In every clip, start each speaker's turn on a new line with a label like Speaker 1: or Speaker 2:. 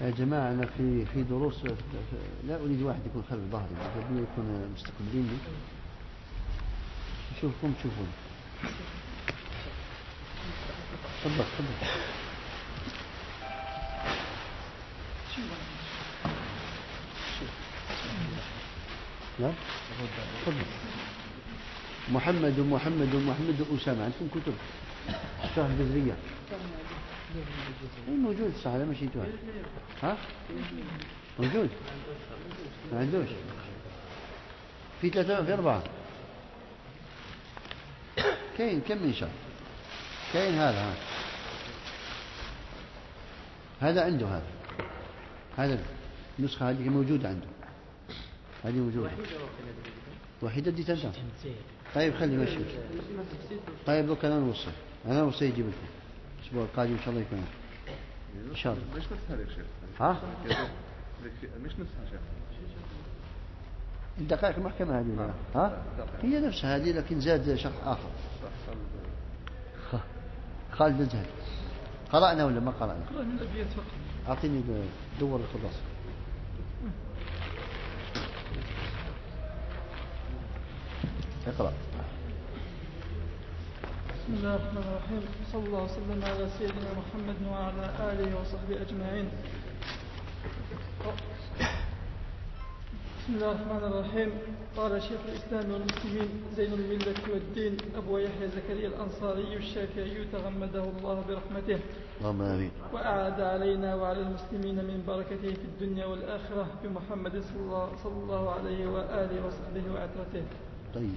Speaker 1: يا جماعة أنا في دروس لا أريد واحد يكون خلف ظهري، أريد يكون مستقبليني. أشوفكم تشوفون. تفضل تفضل. لا تفضل. محمد أسامة، عندكم كتب شرح البدرية؟ موجود صح، لا مشيتوها. ها موجود؟ ما عندوش. في 3 في 4 كاين كم من شهر كاين. هذا عنده، هذا النسخة هذه موجودة عنده، هذه موجودة وحيدة دي تنتهي. طيب خلي ماشي. طيب لو كان أنا نوصي يجيب لكم الأسبوع القادم إن شاء الله يكون إن شاء الله.
Speaker 2: مش نفسها يا شيخ.
Speaker 1: ها؟
Speaker 2: مش نفسها شيخ.
Speaker 1: الدقائق المحكمة هذه ولا ها؟ هي نفسها هذه لكن زاد شرح آخر. خالد بن زهير قرأنا ولا ما قرأنا؟
Speaker 3: قرأنا الأبيات فقط.
Speaker 1: أعطيني دور الخلاصة. اقرأ.
Speaker 3: بسم الله الرحمن الرحيم. صلى الله وسلم على سيدنا محمد وعلى آله وصحبه أجمعين. بسم الله الرحمن الرحيم. قال شيخ الإسلام والمسلمين زين الملة والدين أبو يحيى زكريا الأنصاري الشافعي تغمده الله برحمته وأعاد علينا وعلى المسلمين من بركته في الدنيا والآخرة بمحمد صلى الله عليه وآله وصحبه وعترته.
Speaker 1: طيب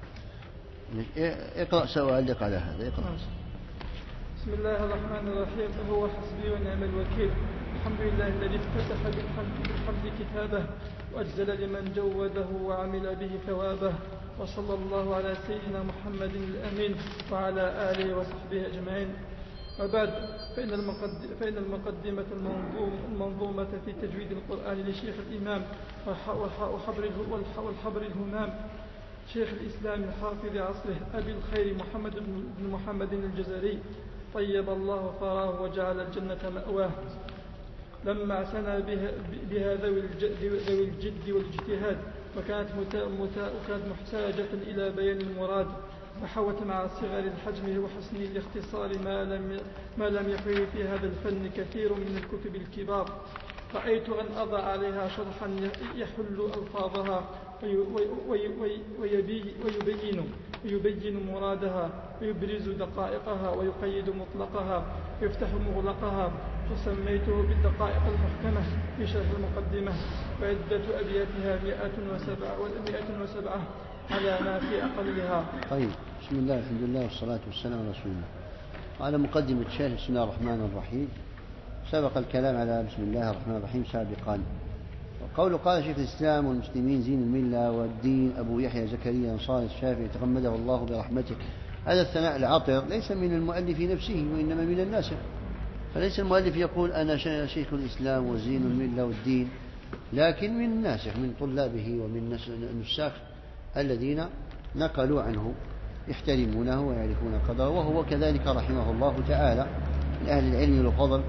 Speaker 1: اقرأ سؤالك على هذا. اقرأ.
Speaker 3: بسم الله الرحمن الرحيم. هو حسبي ونعم الوكيل. الحمد لله الذي افتتح بالحمد كتابه وأجزل لمن جوده وعمل به ثوابه، وصلى الله على سيدنا محمد الأمين وعلى آله وصحبه أجمعين. وبعد، فإن المقدمة المنظومة في تجويد القرآن لشيخ الإمام والحبر الهمام شيخ الإسلام الحافظ عصره أبي الخير محمد بن محمد الجزري طيب الله ثراه وجعل الجنة مأواه، لما اعتنى بها ذوي الجد والاجتهاد، وكانت محتاجة إلى بيان المراد، وحوت مع صغر الحجم وحسن الاختصار ما لم يحوي في هذا الفن كثير من الكتب الكبار. رأيت أن أضع عليها شرحا يحل ألفاظها ويبين مرادها ويبرز دقائقها ويقيد مطلقها ويفتح مغلقها، فسميته بالدقائق المحكمة في شرح المقدمة، وعدة أبياتها 107 على ما في أقلها.
Speaker 1: طيب، بسم الله الحمد لله والصلاة والسلام على رسول الله. على مقدمة الشيخ بسم الله الرحمن الرحيم. سبق الكلام على بسم الله الرحمن الرحيم سابقا. وقوله قال شيخ الإسلام والمسلمين زين الملة والدين أبو يحيى زكريا الأنصاري الشافعي تغمده الله برحمته، هذا الثناء العطر ليس من المؤلف نفسه وإنما من الناسخ. فليس المؤلف يقول أنا شيخ الإسلام وزين الملة والدين، لكن من الناسخ من طلابه ومن النساخ الذين نقلوا عنه يحترمونه ويعرفون قدره، وهو كذلك رحمه الله تعالى من أهل العلم والفضل،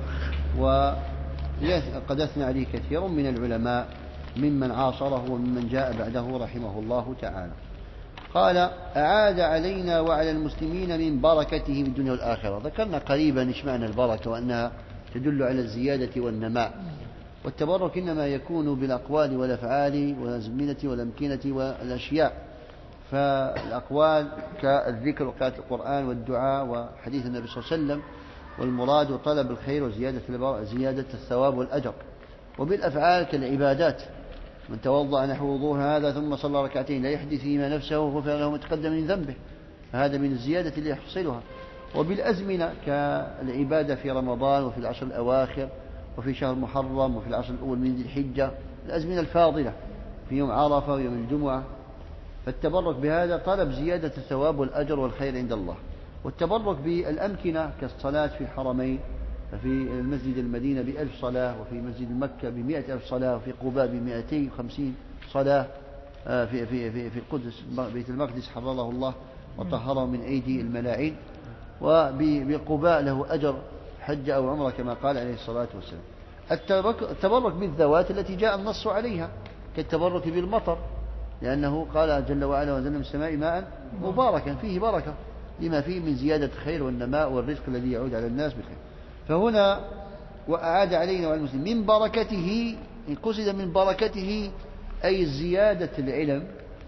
Speaker 1: وقد أثنى عليه كثير من العلماء ممن عاصره وممن جاء بعده رحمه الله تعالى. قال أعاد علينا وعلى المسلمين من بركته في الدنيا والآخرة. ذكرنا قريبا إيش معنى البركة وأنها تدل على الزيادة والنماء، والتبرك إنما يكون بالأقوال والأفعال والأزمنة والأمكنة والأشياء. فالأقوال كالذكر وقراءة القرآن والدعاء وحديث النبي صلى الله عليه وسلم، والمراد طلب الخير وزيادة الثواب والأجر. وبالأفعال كالعبادات، من توضأ نحو وضوء هذا ثم صلى ركعتين لا يحدث فيما نفسه وغفر له ما تقدم من ذنبه، فهذا من الزيادة اللي يحصلها. وبالأزمنة كالعبادة في رمضان وفي العشر الأواخر وفي شهر محرم وفي العشر الأول من ذي الحجة، الأزمنة الفاضلة في يوم عرفة ويوم الجمعة. فالتبرك بهذا طلب زيادة الثواب والأجر والخير عند الله. والتبرك بالأمكنة كالصلاة في الحرمين، ففي المسجد المدينة ب1000 صلاة، وفي مسجد مكة ب100,000 صلاة، وفي قباء ب250 صلاة، في القدس بيت المقدس حرره الله وطهره من أيدي الملاعين، وبقباء له أجر حج أو عمره كما قال عليه الصلاة والسلام. التبرك بالذوات التي جاء النص عليها كالتبرك بالمطر، لأنه قال جل وعلا وأنزلنا من السماء ماء مباركا فيه بركة لما فيه من زيادة الخير والنماء والرزق الذي يعود على الناس بالخير. فهنا وأعاد علينا وعلى المسلمين من بركته، إن قصد من بركته أي زيادة العلم،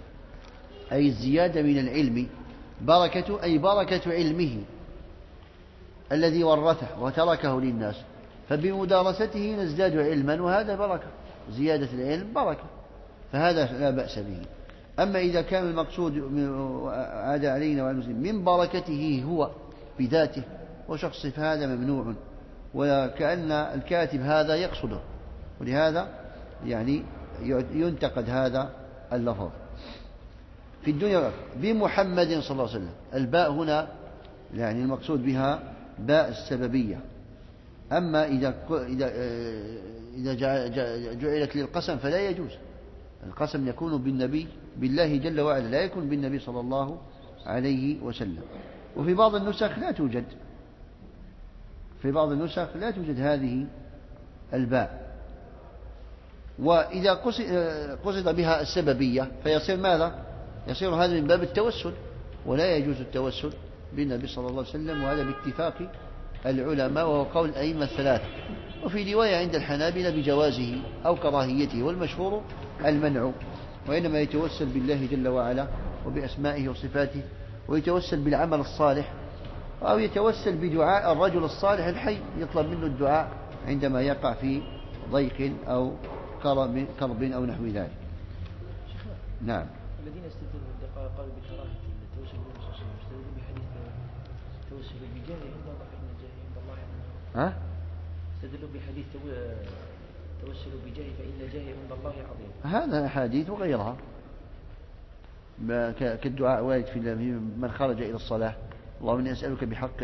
Speaker 1: أي الزيادة من العلم، بركة أي بركة علمه الذي ورثه وتركه للناس، فبمدارسته نزداد علما، وهذا بركة، زيادة العلم بركة، فهذا لا بأس به. أما إذا كان المقصود عاد علينا وعلى المسلمين من بركته هو بذاته وشخصه فهذا ممنوع، وكأن الكاتب هذا يقصده، ولهذا يعني ينتقد هذا اللفظ في الدنيا والآخرة. بمحمد صلى الله عليه وسلم، الباء هنا يعني المقصود بها باء السببية. أما إذا جعلت للقسم فلا يجوز، القسم يكون بالنبي بالله جل وعلا، لا يكون بالنبي صلى الله عليه وسلم. وفي بعض النسخ لا توجد، في بعض النسخ لا توجد هذه الباء. وإذا قصد بها السببية فيصير ماذا؟ يصير هذا من باب التوسل، ولا يجوز التوسل بالنبي صلى الله عليه وسلم، وهذا باتفاق العلماء وهو قول الأئمة الثلاثة. وفي رواية عند الحنابلة بجوازه أو كراهيته، والمشهور المنع، وإنما يتوسل بالله جل وعلا وبأسمائه وصفاته، ويتوسل بالعمل الصالح، أو يتوسل بدعاء الرجل الصالح الحي، يطلب منه الدعاء عندما يقع في ضيق أو كرب أو نحو ذلك. نعم.
Speaker 4: الذين استدلوا الدقائق قالوا بكراهة التوسل بالرسول صلى الله عليه وسلم، استدلوا بحديث التوسل بجاه عند الله فإن جاه عند الله عظيم. استدلوا بحديث توسلوا بجاه فإن جاه عند الله عظيم.
Speaker 1: هذا حديث وغيرها كالدعاء وارد في من خرج إلى الصلاة، اللهم إني أسألك بحق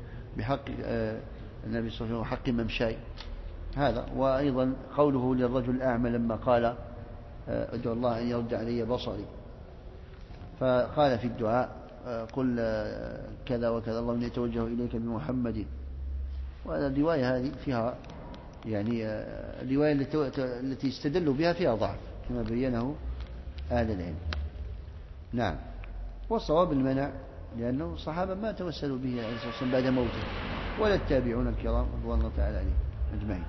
Speaker 1: النبي صلى الله عليه وسلم وحق ممشاي، هذا. وأيضا قوله للرجل الأعمى لما قال أدعو الله أن يرد علي بصري، فقال في الدعاء قل كذا وكذا، اللهم إني أتوجه إليك بمحمد. والرواية هذه فيها يعني الرواية التي استدلوا بها فيها ضعف كما بينه أهل العلم. نعم. والصواب المنع، لأنه الصحابة ما توسلوا به عليه الصلاة والسلام بعد موته، ولا التابعون الكرام رضوان الله تعالى عليهم أجمعين.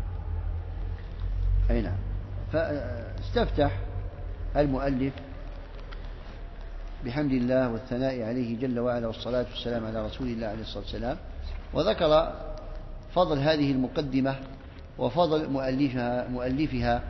Speaker 1: أي نعم. فاستفتح المؤلف بحمد الله والثناء عليه جل وعلا والصلاة والسلام على رسول الله عليه الصلاة والسلام، وذكر فضل هذه المقدمة وفضل مؤلفها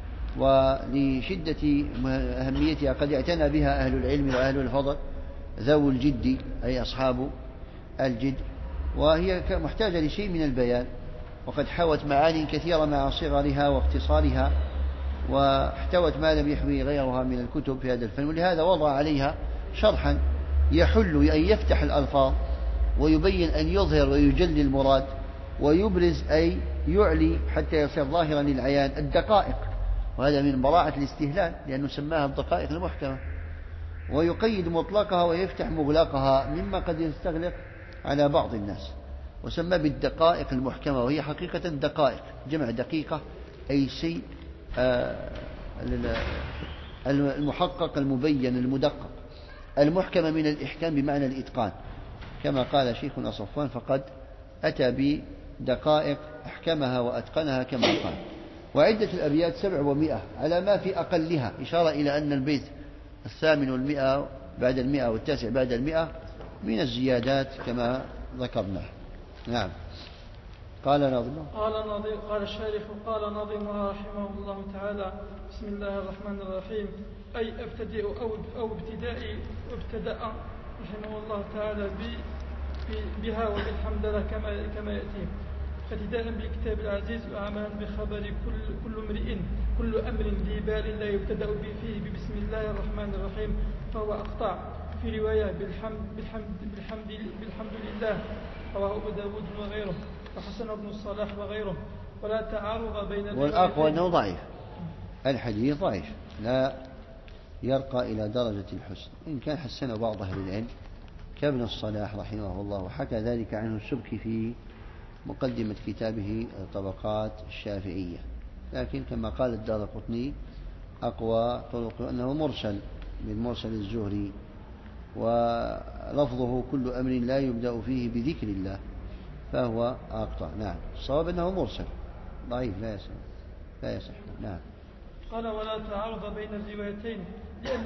Speaker 1: ولشدة أهميتها قد اعتنى بها أهل العلم وأهل الفضل ذو الجد، أي أصحاب الجد، وهي محتاجة لشيء من البيان، وقد حوت معاني كثيرة مع صغرها واختصارها، واحتوت ما لم يحوي غيرها من الكتب في هذا الفن، ولهذا وضع عليها شرحا يحل أن يفتح الألفاظ ويبين أن يظهر ويجلي المراد ويبرز أي يعلي حتى يصير ظاهرا للعيان الدقائق، وهذا من براعة الاستهلال لأنه سماها الدقائق المحكمة، ويقيد مطلقها ويفتح مغلقها مما قد يستغلق على بعض الناس، وسمى بالدقائق المحكمة، وهي حقيقة دقائق، جمع دقيقة أي شيء المحقق المبين المدقق، المحكمة من الإحكام بمعنى الإتقان، كما قال شيخنا صفوان فقد أتى بدقائق أحكمها وأتقنها كما قال. وعدة الأبيات 700 على ما في أقلها، إشارة إلى أن البيت 800 بعد 100 والتاسع بعد 100 من الزيادات كما ذكرنا. نعم. قال
Speaker 3: الشارح قال ناظمها رحمه الله تعالى: بسم الله الرحمن الرحيم، أي أبتدئ أو ابتدائي ابتدأ رحمه الله تعالى بها وبالحمد لله كما يأتي، ابتداء بالكتاب العزيز وعملا بخبر كل أمر ذي بال لا يبتدأ فيه ببسم الله الرحمن الرحيم فهو أقطع. في رواية بالحمد لله، رواه أبو داود وغيره وحسن بن الصلاح وغيره، ولا تعارض بين
Speaker 1: والأقوى أنه ضعيف، الحديث ضعيف لا يرقى إلى درجة الحسن، إن كان حسن بعض أهل العلم كابن الصلاح رحمه الله، وحكى ذلك عنه السبكي في مقدمة كتابه طبقات الشافعية، لكن كما قال الدارقطني أقوى طرق أنه مرسل من مرسل الزهري، ولفظه كل أمر لا يبدأ فيه بذكر الله فهو أقطع. نعم، الصواب أنه مرسل ضعيف لا يصح. نعم.
Speaker 3: قال ولا تعارض بين الروايتين لأن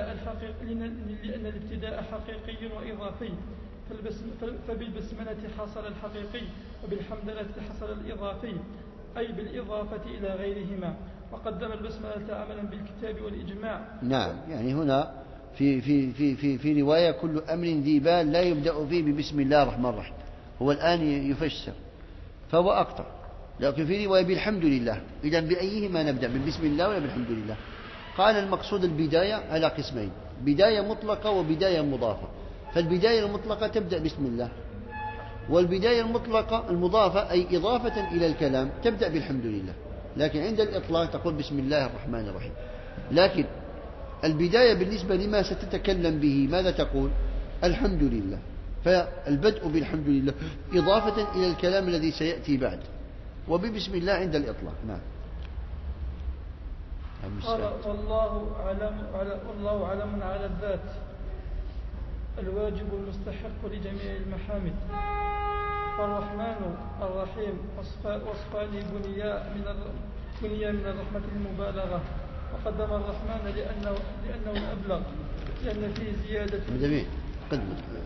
Speaker 3: الابتداء حقيقي وإضافي، فبالبسملة حصل الحقيقي وبالحمدلة حصل الإضافي، أي بالإضافة إلى غيرهما، وقدم البسملة عملا بالكتاب والإجماع.
Speaker 1: نعم، يعني هنا في رواية كل أمر ذي بال لا يبدأ فيه ببسم الله الرحمن الرحيم، هو الآن يفسر فهو أقطع. لكن في رواية بالحمد لله، إذا بأيهما نبدأ، بالبسم الله ولا بالحمد لله؟ قال المقصود البداية على قسمين، بداية مطلقة وبداية مضافة. فالبداية المطلقة تبدأ بسم الله، والبداية المطلقة المضافة أي إضافة إلى الكلام تبدأ بالحمد لله، لكن عند الإطلاق تقول بسم الله الرحمن الرحيم. لكن البداية بالنسبة لما ستتكلم به ماذا تقول؟ الحمد لله، فالبدء بالحمد لله إضافة إلى الكلام الذي سيأتي بعد، وببسم الله عند الإطلاق. نعم.
Speaker 3: قال والله علم على الذات الواجب المستحق لجميع المحامد، والرحمن الرحيم وصفان بنيا من الرحمة المبالغة، وقدم الرحمن لأنه الأبلغ، لأن فيه زيادة.
Speaker 1: جميل. قدم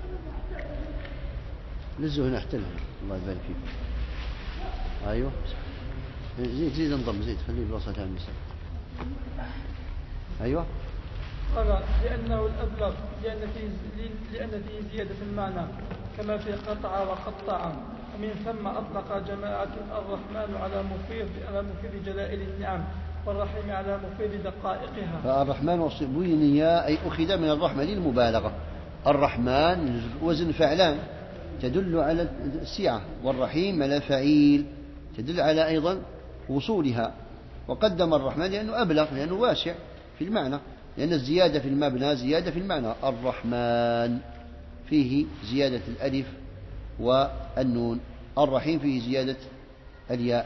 Speaker 1: نزه هنا احتلها، الله يبارك فيك. أيوه زيد انضم، زيد خليه بوسط المساء. أيوه.
Speaker 3: قال لأنه الأبلغ، لأن فيه زيادة المعنى، كما في قطع وقطع، ومن ثم أطلق جماعة الرحمن على مفيد جلائل النعم، والرحيم على مفيد دقائقها.
Speaker 1: فالرحمن وصبينيا أي أخذ من الرحمة للمبالغة. الرحمن وزن فعلان تدل على السعة، والرحيم على فعيل تدل على أيضا وصولها. وقدم الرحمن لأنه أبلغ، لأنه واسع في المعنى، لأن الزيادة في المبنى زيادة في المعنى. الرحمن فيه زيادة الألف والنون، الرحيم فيه زيادة الياء.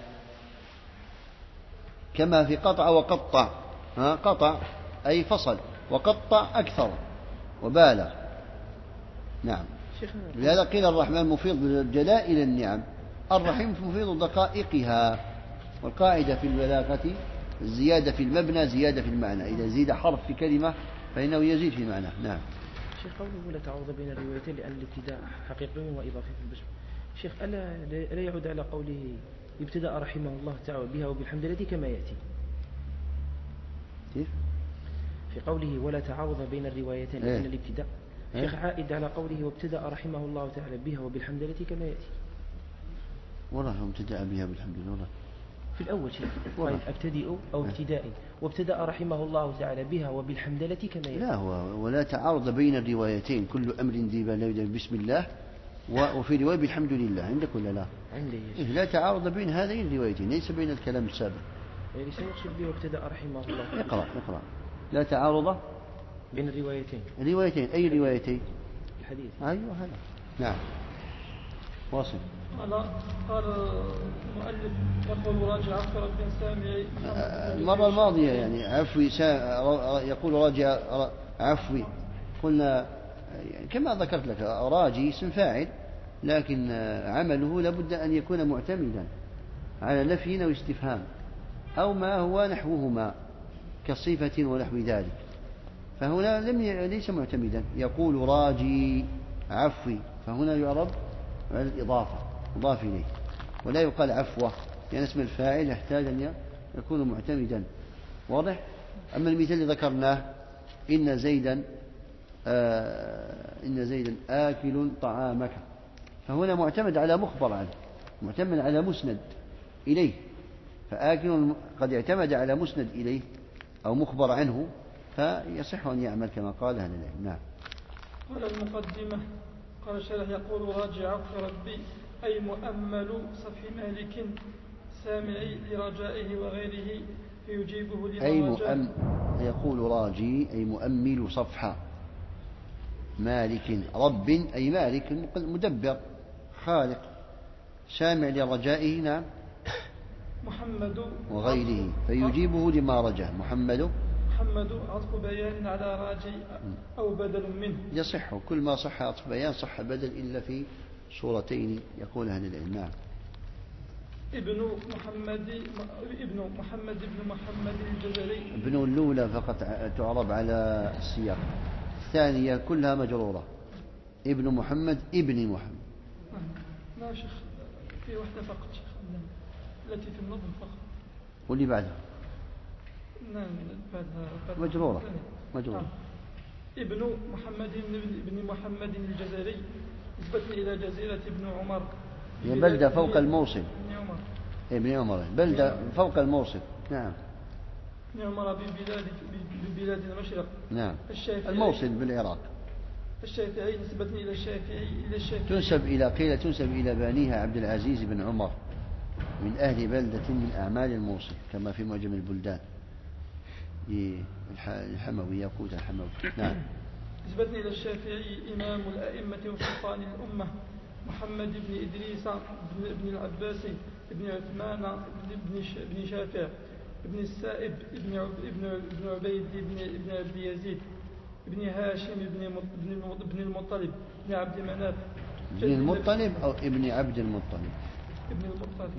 Speaker 1: كما في قطع وقطع، قطع أي فصل، وقطع أكثر وبالغ. نعم. لهذا قيل الرحمن مفيض جلائل النعم، الرحيم مفيض دقائقها. والقاعدة في البلاغة الزيادة في المبنى زيادة في المعنى، إذا زيد حرف في كلمة فإنه يزيد في معنى. نعم.
Speaker 4: شيخ قوله لا تعارض بين الروايتين لأن الابتداء حقيقي وإضافي في البسم، شيخ ألا يعود على قوله ابتدأ رحمه الله تعالى بها وبالحمد لله كما يأتي
Speaker 1: كيف؟
Speaker 4: في قوله ولا تعارض بين الروايتين لأن الابتداء، شيخ عائد على قوله وابتدأ رحمه الله تعالى بها وبالحمد لله كما يأتي.
Speaker 1: والله ابتدأ بها بالحمد لله
Speaker 4: في الأول شيء قال ابتدئ أو ابتدائي، وابتدأ رحمه الله تعالى بها وبالحمدلة كما يأتي.
Speaker 1: لا، هو ولا تعارض بين الروايتين، كل أمر ذي بال بسم الله، وفي رواية بالحمد لله. عندك ولا لا؟
Speaker 4: عندي.
Speaker 1: لا تعارض بين هذين الروايتين، ليس بين الكلام السابق.
Speaker 4: يعني سيقصد به وابتدأ رحمه الله.
Speaker 1: اقرأ. لا تعارض
Speaker 4: بين الروايتين.
Speaker 1: الروايتين أي روايتين؟
Speaker 4: الحديث.
Speaker 1: أيوة هذا. نعم. واصل.
Speaker 3: قال المؤلف يقول راجع عفو رب سامعي.
Speaker 1: المرة الماضية يعني عفوي يقول راجع عفوي، قلنا كما ذكرت لك راجي اسم فاعل، لكن عمله لابد أن يكون معتمدا على نفي أو استفهام أو ما هو نحوهما كصفة ونحو ذلك، فهنا ليس معتمدا. يقول راجي عفوي، فهنا يعرب على الإضافة مضاف إليه، ولا يقال عفوة، لأن اسم الفاعل يحتاج أن يكون معتمدا. واضح؟ أما المثال اللي ذكرناه إن زيدا آكل طعامك، فهنا معتمد على مخبر عنه، معتمد على مسند إليه، فآكل قد اعتمد على مسند إليه أو مخبر عنه، فيصح أن يعمل كما قال أهل العلم. نعم.
Speaker 3: قال المقدمة قال الشارح يقول راجع عفو ربي أي مؤمل صفح مالك سامعي لرجائه وغيره فيجيبه لما
Speaker 1: يقول راجي أي مؤمل صفحة مالك، رب أي مالك مدبر خالق، سامع لرجائه نعم
Speaker 3: محمد
Speaker 1: وغيره فيجيبه لما رجاه. محمد
Speaker 3: عطف بيان على راجي أو بدل منه.
Speaker 1: يصح كل ما صح عطف بيان صح بدل إلا في صورتين يقول أهل العلم. نعم.
Speaker 3: ابن محمد الجزري.
Speaker 1: ابن الأولى فقط تعرب على السياق، الثانية كلها مجرورة. ابن محمد ابن محمد.
Speaker 3: لا شيخ في واحدة فقط شيخ التي في النظم فقط.
Speaker 1: واللي بعدها
Speaker 3: نعم بعدها
Speaker 1: مجرورة.
Speaker 3: ابن محمد الجزري نسبة إلى جزيرة ابن عمر.
Speaker 1: هي بلدة فوق الموصل.
Speaker 3: ابن
Speaker 1: عمر بلدة فوق الموصل. نعم.
Speaker 3: ابن عمر ببلاد المشرق.
Speaker 1: نعم. الموصل بالعراق.
Speaker 3: الشافعي نسبة إلى الشافعي
Speaker 1: تنسب إلى بانيها عبد العزيز بن عمر من أهل بلدة من أعمال الموصل كما في معجم البلدان الحموي ياقوت الحموي. نعم.
Speaker 3: نسبة إلى الشافعي إمام الأئمة وسلطان الأمة محمد بن إدريس بن العباسي بن عثمان بن شافع بن السائب بن عبيد بن أبي يزيد بن هاشم بن المطلب بن عبد مناف.
Speaker 1: ابن المطلب أو ابن عبد المطلب؟
Speaker 3: ابن المطلب.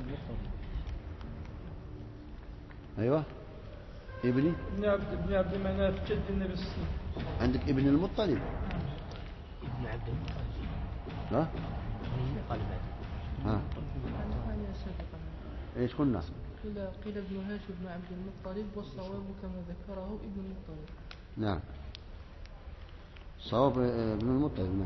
Speaker 1: أيوة ابن
Speaker 3: عبد مناف جد النبي صلى الله عليه وسلم.
Speaker 1: عندك ابن المطلب؟
Speaker 4: ابن عبد المطلب.
Speaker 1: ها؟ ها؟ ايش قلنا؟
Speaker 5: قيل ابن هاشم بن عبد المطلب والصواب كما ذكره ابن المطلب.
Speaker 1: نعم. صواب ابن المطلب.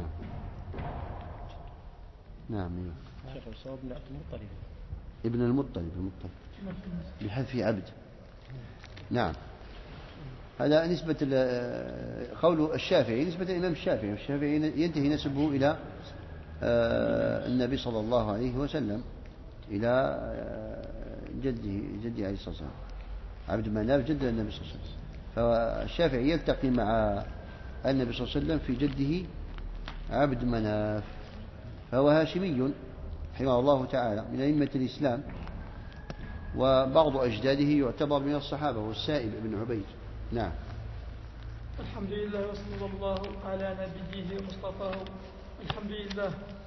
Speaker 1: نعم.
Speaker 4: شيخ الصواب ابن عبد المطلب.
Speaker 1: ابن المطلب بحذف عبد. نعم. هذا نسبة قول الشافعي نسبة الإمام الشافعي ينتهي نسبه إلى النبي صلى الله عليه وسلم إلى جده عليه الصلاة والسلام عبد مناف جد النبي صلى الله عليه وسلم. فالشافعي يلتقي مع النبي صلى الله عليه وسلم في جده عبد مناف، فهو هاشمي رحمه الله تعالى من أئمة الإسلام، وبعض أجداده يعتبر من الصحابة والسائب بن عبيد. نعم.
Speaker 3: الحمد لله وصلى الله على نبيه ومصطفاه. الحمد لله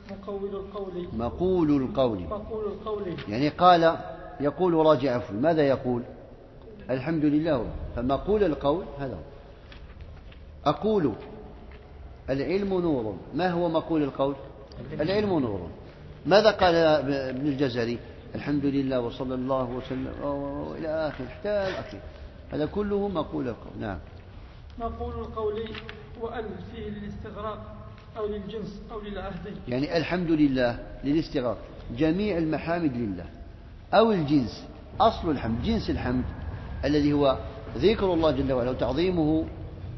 Speaker 3: مقول القول
Speaker 1: يعني قال يقول راجع فل. ماذا يقول؟ الحمد لله. فمقول القول هذا. أقول العلم نور. ما هو مقول القول؟ العلم نور. ماذا قال ابن الجزري؟ الحمد لله وصلى الله وسلم إلى آخر حتى الأخير. هذا كله مقول القول. نعم.
Speaker 3: مقول القول وأل فيه للاستغراق أو للجنس أو للعهد.
Speaker 1: يعني الحمد لله للاستغراق، جميع المحامد لله، أو الجنس. أصل الحمد جنس الحمد الذي هو ذكر الله جل وعلا وتعظيمه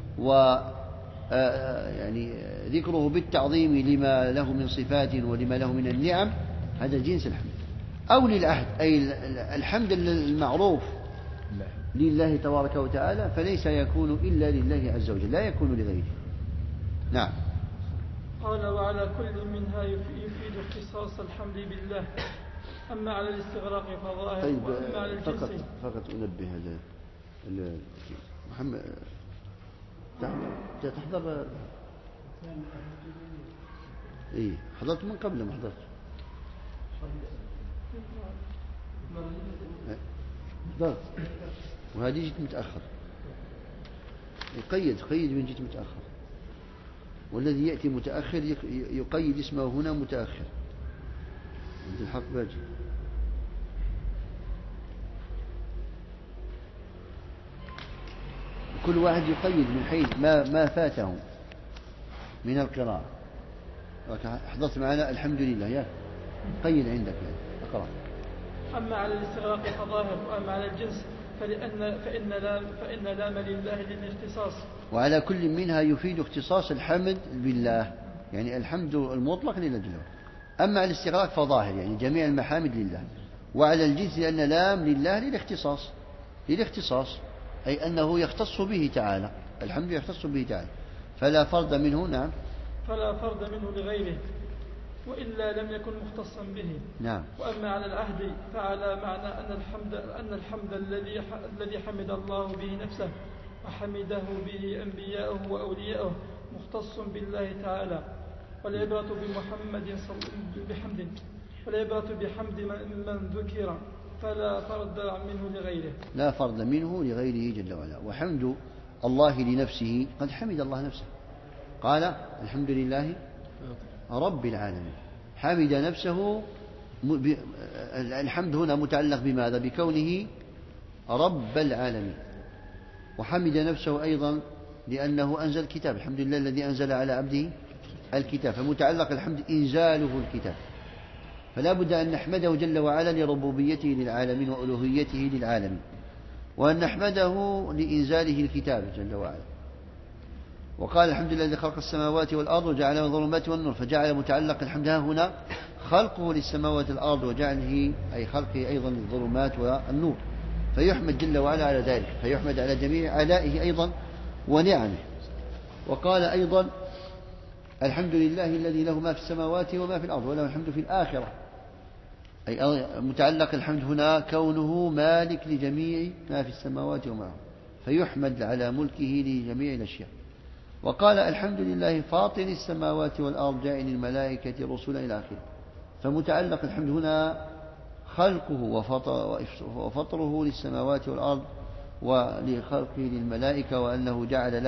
Speaker 1: يعني ذكره بالتعظيم لما له من صفات ولما له من النعم. هذا جنس الحمد. أو للعهد أي الحمد المعروف لله تبارك وتعالى، فليس يكون إلا لله عز وجل، لا يكون لغيره. نعم.
Speaker 3: قال وعلى كل منها يفيد اختصاص الحمد بالله. أما على الاستغراق فظاهر.
Speaker 1: طيب
Speaker 3: وأما على الجنس
Speaker 1: فقط أنبه هذا محمد تحضر. إيه حضرت من قبل ما حضرت. حضرت وهذه جيت متأخر. قيد من جيت متأخر، والذي يأتي متأخر يقيد اسمه هنا متأخر. عند الحق باجي. كل واحد يقيد من حيث ما فاته من القراءة. حضرت معنا الحمد لله يا قيد عندك يعني. أقرأ.
Speaker 3: أما على الاستغراق فظاهر، وأما على الجنس فإن لام لله للاختصاص.
Speaker 1: وعلى كل منها يفيد اختصاص الحمد بالله، يعني الحمد المطلق لله. أما على الاستغراق فظاهر يعني جميع المحامد لله. وعلى الجنس لأن لام لله للاختصاص أي أنه يختص به تعالى. الحمد يختص به تعالى فلا فرد منه. نعم.
Speaker 3: فلا فرد منه لغيره. وإلا لم يكن مختصا به.
Speaker 1: نعم.
Speaker 3: وأما على العهد فعلى معنى أن الحمد الذي حمد الله به نفسه وحمده به أنبياءه وأولياءه مختص بالله تعالى، والعبرة بحمد من ذكر فلا فرد منه لغيره.
Speaker 1: لا فرد منه لغيره جل وعلا. وحمد الله لنفسه قد حمد الله نفسه، قال الحمد لله رب العالمين، حمد نفسه. الحمد هنا متعلق بماذا؟ بكونه رب العالمين. وحمد نفسه أيضا لأنه أنزل الكتاب، الحمد لله الذي أنزل على عبده الكتاب، فمتعلق الحمد إنزاله الكتاب، فلا بد أن نحمده جل وعلا لربوبيته للعالمين وألوهيته للعالمين، وأن نحمده لإنزاله الكتاب جل وعلا. وقال الحمد لله الذي خلق السماوات والأرض وجعل من الظلمات والنور، فجعل متعلق الحمد هنا خلقه للسماوات والأرض وجعله أي خلقه أيضا للظلمات والنور، فيحمد جل وعلا على ذلك، فيحمد على جميع آلائه أيضا ونعمه. وقال أيضا الحمد لله الذي له ما في السماوات وما في الأرض وله الحمد في الآخرة، أي متعلق الحمد هنا كونه مالك لجميع ما في السماوات وما في الأرض، فيحمد على ملكه لجميع الأشياء. وقال الحمد لله فاطر السماوات والأرض جاعل الملائكة رسلا إلى آخره، فمتعلق الحمد هنا خلقه وفطره للسماوات والأرض ولخلقه للملائكة، وأنه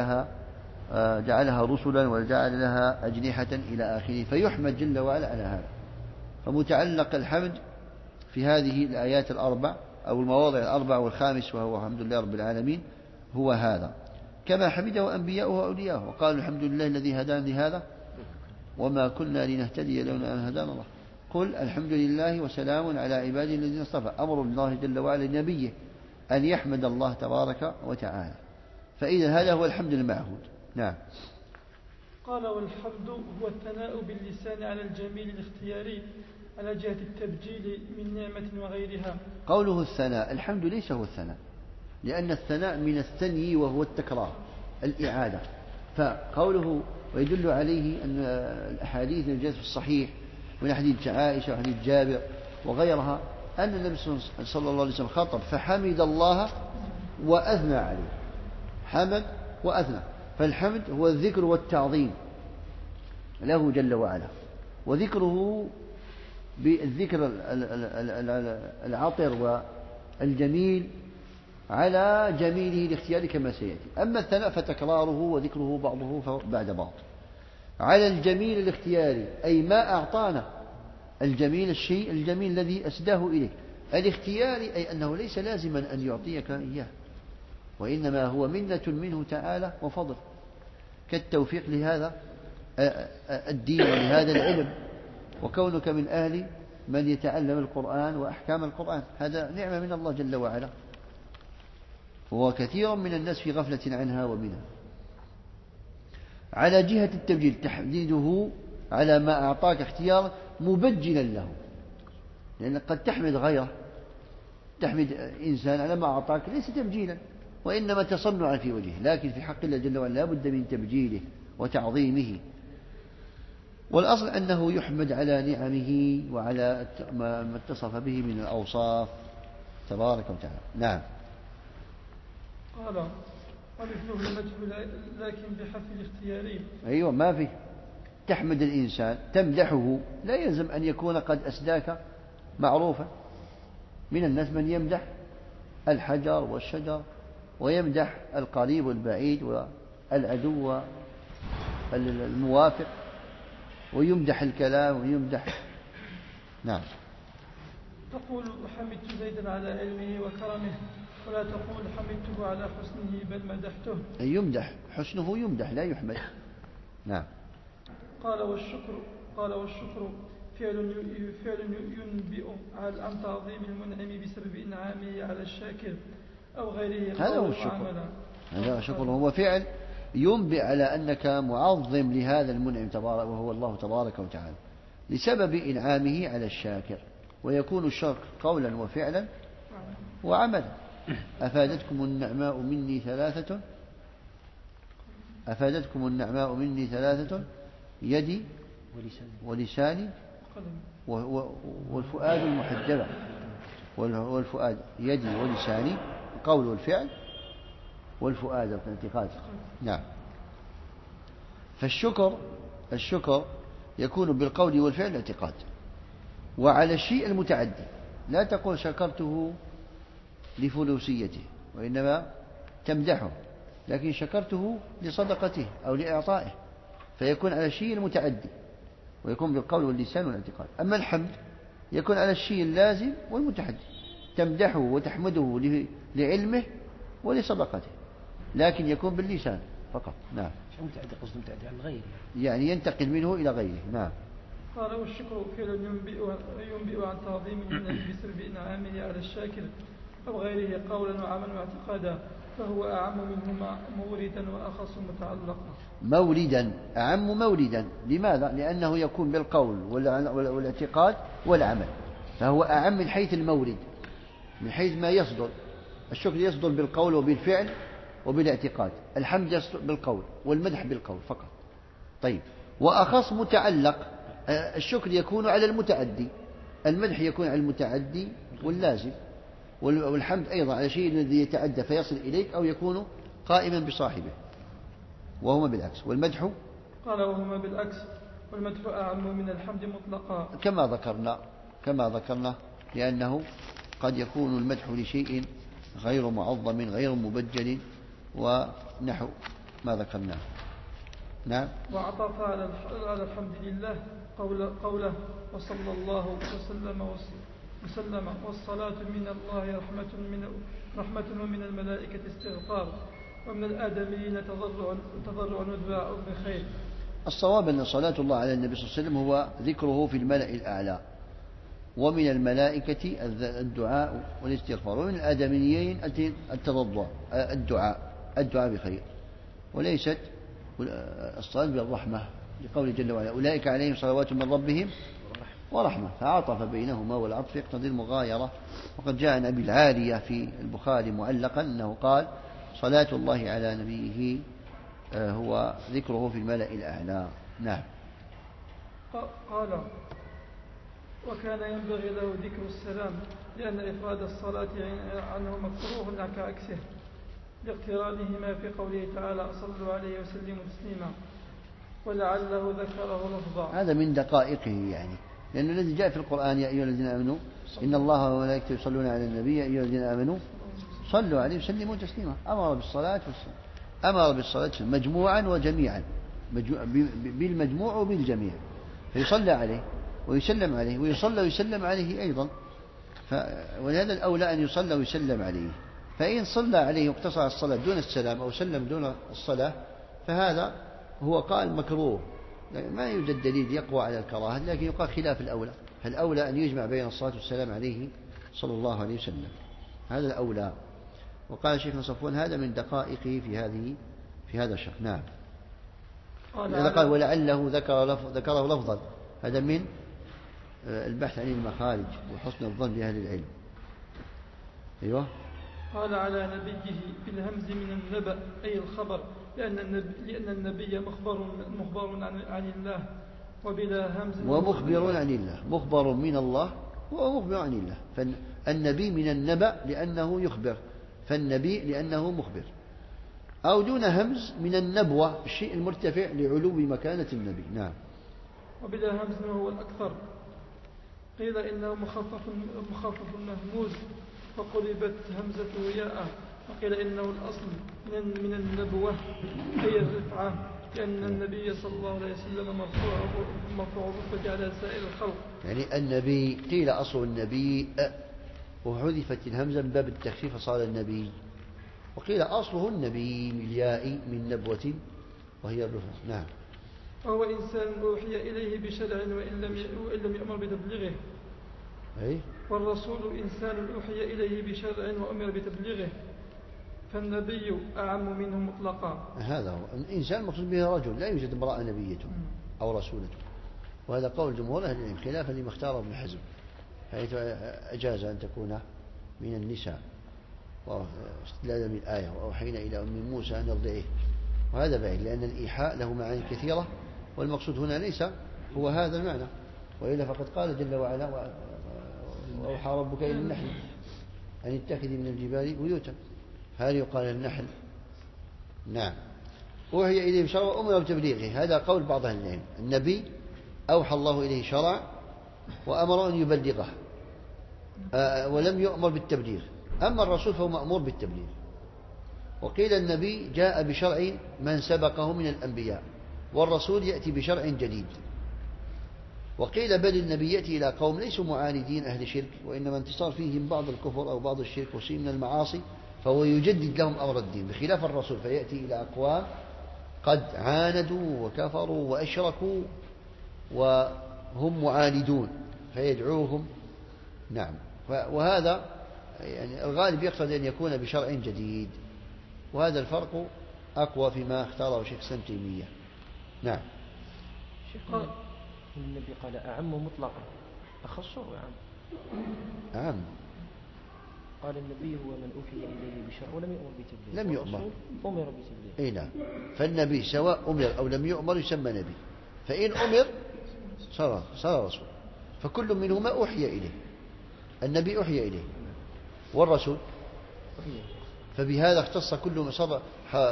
Speaker 1: جعلها رسلا وجعل لها أجنحة إلى آخره، فيحمد جل وعلا على هذا. فمتعلق الحمد في هذه الآيات الأربع أو المواضع الأربع والخامس وهو الحمد لله رب العالمين هو هذا، كما حمده أنبياؤه وأولياؤه، وقالوا الحمد لله الذي هدانا لهذا وما كنا لنهتدي لولا أن هدانا الله، قل الحمد لله وسلام على عباده الذين اصطفى. أمر الله جل وعلا لنبيه أن يحمد الله تبارك وتعالى، فإذا هذا هو الحمد المعهود. نعم.
Speaker 3: قال والحمد هو الثناء باللسان على الجميل الاختياري على جهة التبجيل من نعمة وغيرها.
Speaker 1: قوله الثناء، الحمد ليس هو الثناء، لأن الثناء من الثني وهو التكرار الإعادة، فقوله ويدل عليه أن الأحاديث الجاءت في الصحيح من حديث عائشة وحديث جابر وغيرها أن النبي صلى الله عليه وسلم خطب فحمد الله وأثنى عليه، حمد وأثنى، فالحمد هو الذكر والتعظيم له جل وعلا، وذكره بالذكر العطر والجميل على جميله الاختياري كما سيأتي. أما الثناء فتكراره وذكره بعضه بعد بعض على الجميل الاختياري، أي ما أعطانا الجميل، الشيء الجميل الذي أسداه إليك. الاختياري أي أنه ليس لازما أن يعطيك إياه، وإنما هو منة منه تعالى وفضل، كالتوفيق لهذا الدين ولهذا العلم، وكونك من أهل من يتعلم القرآن وأحكام القرآن، هذا نعمة من الله جل وعلا، وكثير من الناس في غفلة عنها ومنها. على جهة التبجيل تحديده على ما أعطاك اختيار مبجلا له، لأنك قد تحمد غيره، تحمد إنسان على ما أعطاك ليس تبجيلا وإنما تصنعا في وجهه، لكن في حق الله جل وعلا لا بد من تبجيله وتعظيمه. والأصل أنه يحمد على نعمه وعلى ما اتصف به من الأوصاف تبارك وتعالى. نعم.
Speaker 3: قال ومثله المدح لكن بحث الاختياري.
Speaker 1: أيوة، ما في تحمد الإنسان تمدحه لا يلزم أن يكون قد أسداك معروفا. من الناس من يمدح الحجر والشجر ويمدح القريب والبعيد والعدو والموافق، ويمدح الكلام ويمدح. نعم.
Speaker 3: تقول حمدت زيدا على علمه وكرمه، ولا تقول حمدته على حسنه بل مدحته.
Speaker 1: يمدح، حسنه يمدح لا يحمد. نعم.
Speaker 3: قال والشكر فعل ينبئ عن تعظيم المنعم بسبب إنعامه على الشاكر أو غيره.
Speaker 1: هذا هو الشكر، هذا الشكر هو فعل ينبئ على أنك معظم لهذا المنعم تبارك وهو الله تبارك وتعالى لسبب إنعامه على الشاكر، ويكون الشكر قولا وفعلا وعملا. أفادتكم النعماء مني ثلاثة يدي ولساني والفؤاد المحجبة، والفؤاد يدي ولساني، القول والفعل، والفؤاد الاعتقاد. نعم. فالشكر يكون بالقول والفعل الاعتقاد، وعلى الشيء المتعدي. لا تقول شكرته لفلوسيته، وإنما تمدحه، لكن شكرته لصدقته أو لإعطائه، فيكون على الشيء المتعدي، ويكون بالقول واللسان والاعتقاد. أما الحمد يكون على الشيء اللازم والمتحدي، تمدحه وتحمده لعلمه ولصدقته، لكن يكون باللسان فقط. نعم.
Speaker 4: متعدي قصد متعدي عن غيره،
Speaker 1: يعني ينتقل منه إلى غيره. نعم.
Speaker 3: قال والشكر فعل ينبئ عن تعظيم النبي بسبب إنعامه على الشاكر أو غيره قولا وعملا واعتقادا، فهو أعم منهما موردا وأخص متعلقا.
Speaker 1: موردا، أعم موردا. لماذا؟ لأنه يكون بالقول والاعتقاد والعمل، فهو أعم من حيث المورد، من حيث ما يصدر. الشكر يصدر بالقول وبالفعل وبالاعتقاد، الحمد يصدر بالقول والمدح بالقول فقط. طيب، وأخص متعلق، الشكر يكون على المتعدي، المدح يكون على المتعدي واللازم، والحمد أيضا على شيء الذي يتعدى فيصل إليك أو يكون قائما بصاحبه، وهما بالعكس. والمدح
Speaker 3: قال وهما بالعكس، والمدح أعم من الحمد مطلقا
Speaker 1: كما ذكرنا، لأنه قد يكون المدح لشيء غير معظم غير مبجل ونحو ما ذكرناه. نعم.
Speaker 3: وعطف على الحمد لله قوله وصلى الله وسلم والصلاة من الله رحمة ومن الملائكة استغفار ومن الآدميين تضرع ودعاء بخير.
Speaker 1: الصواب أن صلاة الله على النبي صلى الله عليه وسلم هو ذكره في الملأ الأعلى، ومن الملائكة الدعاء والاستغفار، ومن الآدميين التضرع الدعاء بخير، وليست الصلاة بالرحمة، لقوله جل وعلا أولئك عليهم صلوات من ربهم ورحمة، فعطف بينهما، والعطف يقتضي المغايرة. وقد جاء عن أبي العالية في البخاري معلقا أنه قال صلاة الله على نبيه هو ذكره في الملأ الأعلى. نعم.
Speaker 3: قال وكان ينبغي له ذكر السلام، لأن إفراد الصلاة عنه مكروه كعكسه، لاقترانهما في قوله تعالى صلوا عليه وسلموا تسليما، ولعله ذكره لفظا.
Speaker 1: هذا من دقائقه، يعني لأن الذي جاء في القرآن يا أيها الذين آمنوا إن الله وملائكته يصلون على النبي يا أيها الذين آمنوا صلوا عليه وسلموا تسليما، أمر بالصلاة مجموعا وجميعا، بالمجموع وبالجميع، فيصلى عليه ويسلم عليه، ويصلى ويسلم عليه أيضا، ولهذا الأولى أن يصلى ويسلم عليه. فإن صلى عليه واقتصر الصلاة دون السلام أو سلم دون الصلاة فهذا هو قال مكروه، ما يوجد دليل يقوى على الكراهة، لكن يقال خلاف الأولى، فالأولى أن يجمع بين الصلاة والسلام عليه صلى الله عليه وسلم، هذا الأولى. وقال شيخنا صفوان هذا من دقائقه في هذا الشق. نعم. إذا قال ولعله ذكره لفظا، هذا من البحث عن المخارج وحسن الظن بأهل العلم. أيوه.
Speaker 3: قال على نبيه بالهمز من النبأ أي الخبر، لأن النبي مخبر عن الله، وبلا همز
Speaker 1: ومخبر عن الله، مخبر من الله ومخبر عن الله. فالنبي من النبأ لأنه يخبر، فالنبي لأنه مخبر. أو دون همز من النبوة، الشيء المرتفع لعلو مكانة النبي. نعم.
Speaker 3: وبلا همز وهو الأكثر. قيل إنه مخفف مهموز فقلبت همزته ياء، وقيل إنه الأصل من النبوة أي الرفعة، لأن النبي صلى الله عليه وسلم مرفوع الرتبة على سائر الخلق.
Speaker 1: يعني النبي قيل أصل النبي وحذفت الهمزة من باب التخفيف فصار النبي، وقيل أصله النبي بالياء من نبوة وهي الرفعة. نعم.
Speaker 3: وهو إنسان أوحي إليه بشرع وإن لم يأمر بتبليغه.
Speaker 1: أي؟
Speaker 3: والرسول إنسان أوحي إليه بشرع وأمر بتبليغه، فالنبي أعم منه مطلقا.
Speaker 1: هذا هو الإنسان مقصود به رجل، لا يوجد امرأة نبيته أو رسولته، وهذا قول جمهور أهل العلم خلافا لما اختاره ابن حزم، حيث أجاز أن تكون من النساء، واستدلالا من الآية وأوحينا إلى أم موسى أن ارضعيه، وهذا بعيد، لأن الإيحاء له معاني كثيرة، والمقصود هنا ليس هو هذا المعنى، وإلا فقد قال جل وعلا وأوحى ربك إلى النحل أن اتخذي من الجبال بيوتا، هل يقال النحل؟ نعم. أوحي إليه بشرع وأمر بتبليغه، هذا قول بعض أهل العلم. النبي أوحى الله إليه شرع وأمر أن يبلغه ولم يؤمر بالتبليغ. أما الرسول فهو مأمور بالتبليغ. وقيل النبي جاء بشرع من سبقه من الأنبياء، والرسول يأتي بشرع جديد. وقيل بل النبي يأتي إلى قوم ليسوا معاندين أهل شرك، وإنما انتصار فيهم بعض الكفر أو بعض الشرك وشيء من المعاصي، فهو يجدد لهم أمر الدين، بخلاف الرسول فيأتي إلى أقوام قد عاندوا وكفروا وأشركوا وهم معاندون فيدعوهم. نعم. وهذا يعني الغالب يقتضي أن يكون بشرع جديد، وهذا الفرق أقوى فيما اختاره شيخ الإسلام تيمية. نعم.
Speaker 4: شيخ النبي قال أعم مطلقا، أخص وأعم؟
Speaker 1: أعم.
Speaker 4: قال النبي هو من أوحي إليه بشرع ولم يؤمر بتبليغه.
Speaker 1: لم يؤمر.
Speaker 4: أمر بتبليغه.
Speaker 1: أي نعم. فالنبي سواء أمر أو لم يؤمر يسمى نبي، فإن أمر صار رسول. فكل منهما أوحي إليه. النبي أوحي إليه والرسول، فبهذا اختص كل صار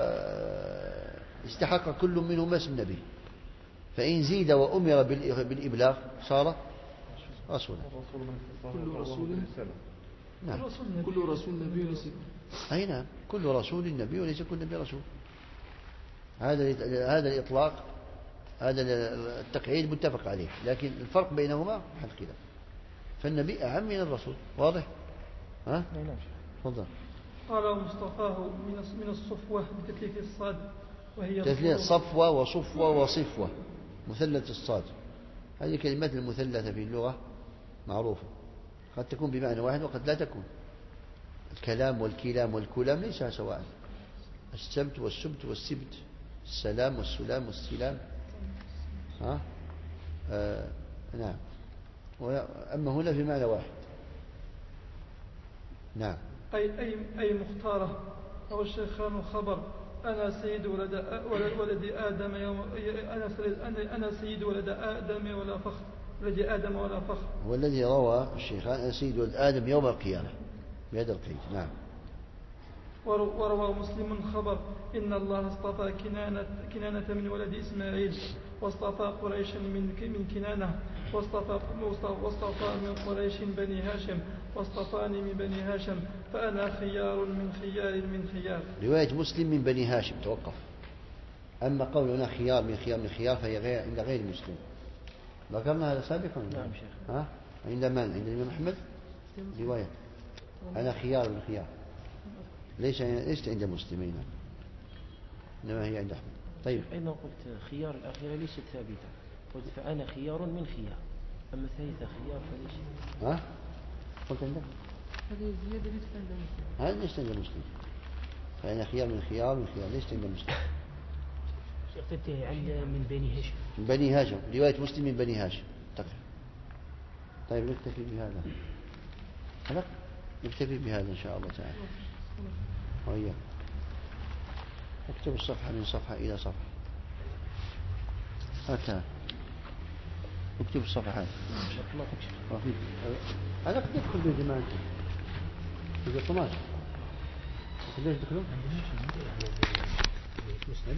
Speaker 1: استحق كل منهما اسم نبي. فإن زيد وأمر بالإبلاغ صار رسولا.
Speaker 2: كل رسول
Speaker 1: نعم.
Speaker 3: كل رسول نبي وليس.
Speaker 1: أي نعم. كل رسول نبي وليس كل نبي رسول. هذا الإطلاق، هذا التقعيد متفق عليه، لكن الفرق بينهما حل خلاف. فالنبي أعم من الرسول. واضح؟ ها؟
Speaker 4: نعم.
Speaker 1: تفضل.
Speaker 3: قال مصطفاه من الصفوة بتكليف الصاد، وهي
Speaker 1: تثليث صفوة وصفوة وصفوة، مثلث الصاد. هذه كلمات المثلثة في اللغة معروفة، قد تكون بمعنى واحد وقد لا تكون. الكلام والكلام والكلام ليس سواء. السبت والسبت والسبت، السلام والسلام والسلام. نعم. أما هنا في معنى واحد. نعم.
Speaker 3: أي مختارة. أو الشيخان خبر أنا سيد ولد آدم يوم أنا سيد ولد آدم ولا فخر، ولد آدم ولا فخر.
Speaker 1: والذي روى الشيخان أنا سيد ولد آدم يوم القيامة بهذا القيد. نعم.
Speaker 3: وروى مسلم خبر إن الله اصطفى كنانة من ولد إسماعيل، واصطفى قريشا من كنانة، واصطفى من قريش بني هاشم، واصطفاني من بني هاشم، فأنا خيار من خيار.
Speaker 1: رواية مسلم من بني هاشم توقف. أما قولنا خيار من خيار فهي عند غير مسلم. ذكرنا هذا سابقا.
Speaker 4: نعم شيخ.
Speaker 1: عند من؟ عند الإمام أحمد رواية أنا خيار من خيار، ليس عند مسلمين، إنما هي عند أحمد. طيب.
Speaker 4: أيضا قلت خيار الأخيرة ليست ثابتة، قلت فأنا خيار من خيار، أما الثالثة خيار فليس.
Speaker 1: قلت عندك
Speaker 5: هذه الزيادة ليست عند مسلم.
Speaker 1: هذا ليس عند مسلم. فأنا خيار من خيار ليس عند مسلم.
Speaker 4: تنتهي عن من بني هاشم.
Speaker 1: من بني هاشم، رواية مسلم من بني هاشم. طيب نكتفي بهذا. خلاص نكتفي بهذا إن شاء الله تعالى. وإياك. اكتب الصفحة من صفحة إلى صفحة. هكذا. اكتب الصفحات. أنا قد يدخل به جماعة. إذا طماش. قديش دخلوا؟